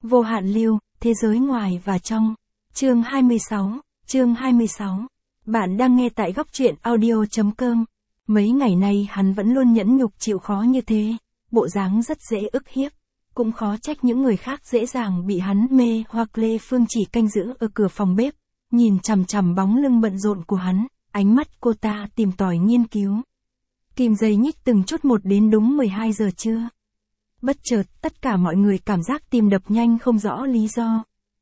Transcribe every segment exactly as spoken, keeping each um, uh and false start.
Vô hạn lưu, thế giới ngoài và trong. Chương hai mươi sáu, chương hai mươi sáu. Bạn đang nghe tại góc truyện audio.com. Mấy ngày nay hắn vẫn luôn nhẫn nhục chịu khó như thế, bộ dáng rất dễ ức hiếp. Cũng khó trách những người khác dễ dàng bị hắn mê hoặc. Lê Phương chỉ canh giữ ở cửa phòng bếp, nhìn chằm chằm bóng lưng bận rộn của hắn, ánh mắt cô ta tìm tòi nghiên cứu. Kim dây nhích từng chút một đến đúng mười hai giờ trưa. Bất chợt, tất cả mọi người cảm giác tim đập nhanh không rõ lý do.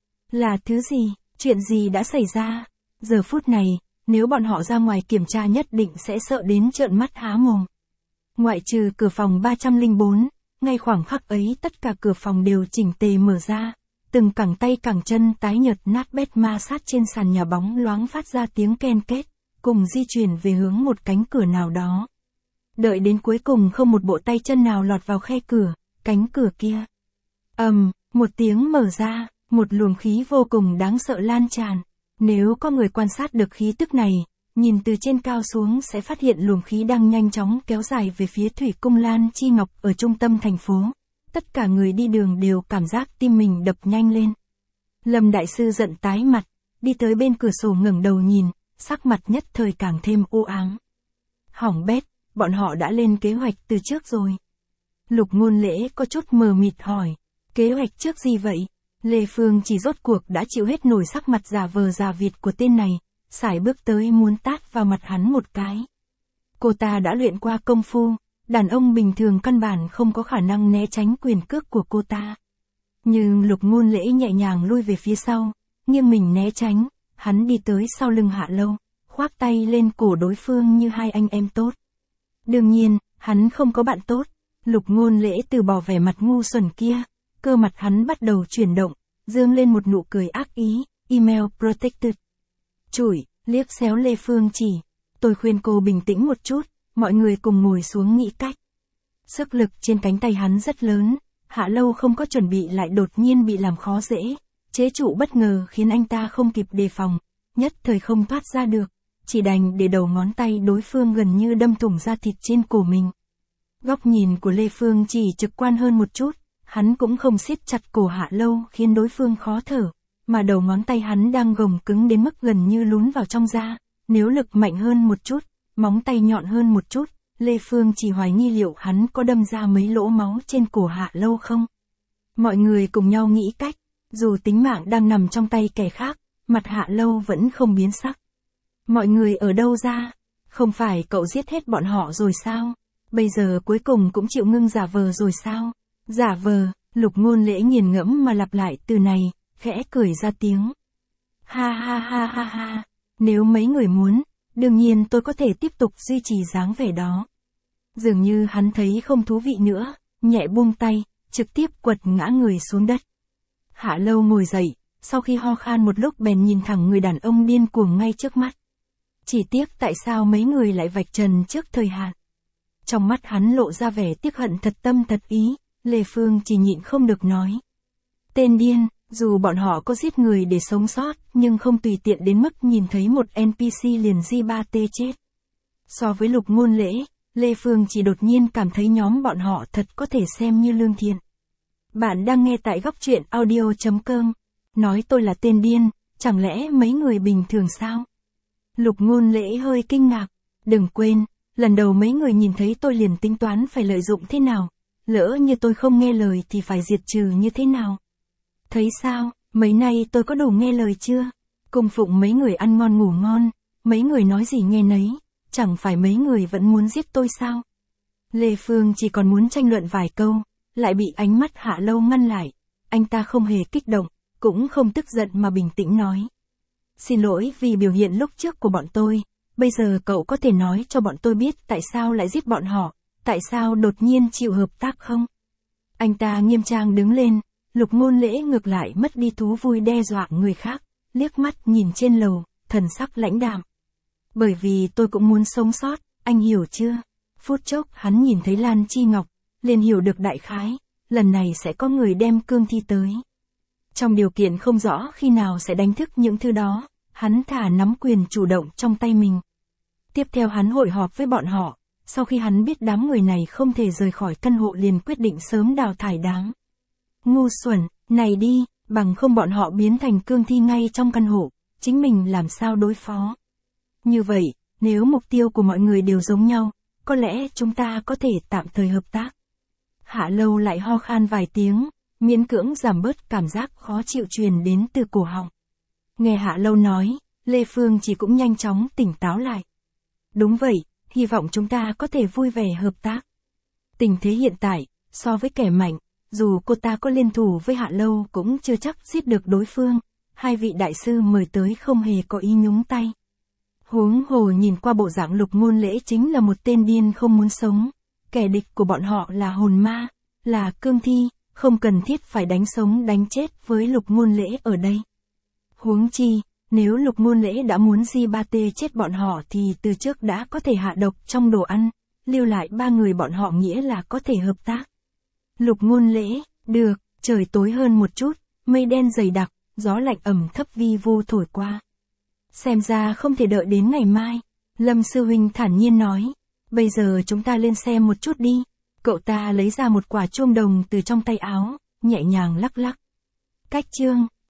Là thứ gì, chuyện gì đã xảy ra? Giờ phút này, nếu bọn họ ra ngoài kiểm tra nhất định sẽ sợ đến trợn mắt há mồm. Ngoại trừ cửa phòng ba không bốn, ngay khoảng khắc ấy tất cả cửa phòng đều chỉnh tề mở ra. Từng cẳng tay cẳng chân tái nhợt nát bét ma sát trên sàn nhà bóng loáng phát ra tiếng ken két, cùng di chuyển về hướng một cánh cửa nào đó. Đợi đến cuối cùng không một bộ tay chân nào lọt vào khe cửa, cánh cửa kia. ầm, um, một tiếng mở ra, một luồng khí vô cùng đáng sợ lan tràn. Nếu có người quan sát được khí tức này, nhìn từ trên cao xuống sẽ phát hiện luồng khí đang nhanh chóng kéo dài về phía thủy cung Lan Chi Ngọc ở trung tâm thành phố. Tất cả người đi đường đều cảm giác tim mình đập nhanh lên. Lâm Đại Sư giận tái mặt, đi tới bên cửa sổ ngẩng đầu nhìn, sắc mặt nhất thời càng thêm u ám. Hỏng bét, bọn họ đã lên kế hoạch từ trước rồi. Lục Ngôn Lễ có chút mờ mịt hỏi, kế hoạch trước gì vậy? Lê Phương chỉ rốt cuộc đã chịu hết nổi sắc mặt giả vờ giả vịt của tên này, sải bước tới muốn tát vào mặt hắn một cái. Cô ta đã luyện qua công phu, đàn ông bình thường căn bản không có khả năng né tránh quyền cước của cô ta. Nhưng Lục Ngôn Lễ nhẹ nhàng lui về phía sau, nghiêng mình né tránh, hắn đi tới sau lưng Hạ Lâu, khoác tay lên cổ đối phương như hai anh em tốt. Đương nhiên, hắn không có bạn tốt. Lục Ngôn Lễ từ bỏ vẻ mặt ngu xuẩn kia, cơ mặt hắn bắt đầu chuyển động, dương lên một nụ cười ác ý, email protected. Chủi, liếc xéo Lê Phương chỉ, tôi khuyên cô bình tĩnh một chút, mọi người cùng ngồi xuống nghĩ cách. Sức lực trên cánh tay hắn rất lớn, Hạ Lâu không có chuẩn bị lại đột nhiên bị làm khó dễ, chế trụ bất ngờ khiến anh ta không kịp đề phòng, nhất thời không thoát ra được, chỉ đành để đầu ngón tay đối phương gần như đâm thủng da thịt trên cổ mình. Góc nhìn của Lê Phương chỉ trực quan hơn một chút, hắn cũng không siết chặt cổ Hạ Lâu khiến đối phương khó thở, mà đầu ngón tay hắn đang gồng cứng đến mức gần như lún vào trong da, nếu lực mạnh hơn một chút, móng tay nhọn hơn một chút, Lê Phương chỉ hoài nghi liệu hắn có đâm ra mấy lỗ máu trên cổ Hạ Lâu không. Mọi người cùng nhau nghĩ cách, dù tính mạng đang nằm trong tay kẻ khác, mặt Hạ Lâu vẫn không biến sắc. Mọi người ở đâu ra? Không phải cậu giết hết bọn họ rồi sao? Bây giờ cuối cùng cũng chịu ngưng giả vờ rồi sao? Giả vờ, Lục Ngôn Lễ nghiền ngẫm mà lặp lại từ này, khẽ cười ra tiếng. Ha ha ha ha ha, nếu mấy người muốn, đương nhiên tôi có thể tiếp tục duy trì dáng vẻ đó. Dường như hắn thấy không thú vị nữa, nhẹ buông tay, trực tiếp quật ngã người xuống đất. Hạ Lâu ngồi dậy, sau khi ho khan một lúc bèn nhìn thẳng người đàn ông điên cuồng ngay trước mắt. Chỉ tiếc tại sao mấy người lại vạch trần trước thời hạn. Trong mắt hắn lộ ra vẻ tiếc hận thật tâm thật ý, Lê Phương chỉ nhịn không được nói. Tên điên, dù bọn họ có giết người để sống sót, nhưng không tùy tiện đến mức nhìn thấy một en pê xê liền gi ba tê chết. So với Lục Ngôn Lễ, Lê Phương chỉ đột nhiên cảm thấy nhóm bọn họ thật có thể xem như lương thiện. Bạn đang nghe tại góc truyện audio.com. Nói tôi là tên điên, chẳng lẽ mấy người bình thường sao? Lục Ngôn Lễ hơi kinh ngạc. Đừng quên, lần đầu mấy người nhìn thấy tôi liền tính toán phải lợi dụng thế nào. Lỡ như tôi không nghe lời thì phải diệt trừ như thế nào? Thấy sao, mấy nay tôi có đủ nghe lời chưa? Cung phụng mấy người ăn ngon ngủ ngon, mấy người nói gì nghe nấy, chẳng phải mấy người vẫn muốn giết tôi sao? Lê Phương chỉ còn muốn tranh luận vài câu, lại bị ánh mắt Hạ Lâu ngăn lại. Anh ta không hề kích động, cũng không tức giận mà bình tĩnh nói. Xin lỗi vì biểu hiện lúc trước của bọn tôi, bây giờ cậu có thể nói cho bọn tôi biết tại sao lại giết bọn họ, tại sao đột nhiên chịu hợp tác không? Anh ta nghiêm trang đứng lên, Lục Ngôn Lễ ngược lại mất đi thú vui đe dọa người khác, liếc mắt nhìn trên lầu, thần sắc lãnh đạm. Bởi vì tôi cũng muốn sống sót, anh hiểu chưa? Phút chốc hắn nhìn thấy Lan Chi Ngọc, liền hiểu được đại khái, lần này sẽ có người đem cương thi tới. Trong điều kiện không rõ khi nào sẽ đánh thức những thứ đó, hắn thả nắm quyền chủ động trong tay mình. Tiếp theo hắn hội họp với bọn họ, sau khi hắn biết đám người này không thể rời khỏi căn hộ liền quyết định sớm đào thải đám ngu xuẩn, Này đi, bằng không bọn họ biến thành cương thi ngay trong căn hộ, chính mình làm sao đối phó. Như vậy, nếu mục tiêu của mọi người đều giống nhau, có lẽ chúng ta có thể tạm thời hợp tác. Hạ Lâu lại ho khan vài tiếng, miễn cưỡng giảm bớt cảm giác khó chịu truyền đến từ cổ họng. Nghe Hạ Lâu nói, Lê Phương chỉ cũng nhanh chóng tỉnh táo lại. Đúng vậy, hy vọng chúng ta có thể vui vẻ hợp tác. Tình thế hiện tại, so với kẻ mạnh, dù cô ta có liên thủ với Hạ Lâu cũng chưa chắc giết được đối phương, hai vị đại sư mời tới không hề có ý nhúng tay. Huống hồ nhìn qua bộ dạng Lục Ngôn Lễ chính là một tên điên không muốn sống, kẻ địch của bọn họ là hồn ma, là cương thi, không cần thiết phải đánh sống đánh chết với Lục Ngôn Lễ ở đây. Huống chi, nếu Lục Ngôn Lễ đã muốn di ba tê chết bọn họ thì từ trước đã có thể hạ độc trong đồ ăn, lưu lại ba người bọn họ nghĩa là có thể hợp tác. Lục Ngôn Lễ, được, trời tối hơn một chút, mây đen dày đặc, gió lạnh ẩm thấp vi vu thổi qua. Xem ra không thể đợi đến ngày mai, Lâm Sư Huynh thản nhiên nói, bây giờ chúng ta lên xe một chút đi. Cậu ta lấy ra một quả chuông đồng từ trong tay áo, nhẹ nhàng lắc lắc. Cách chương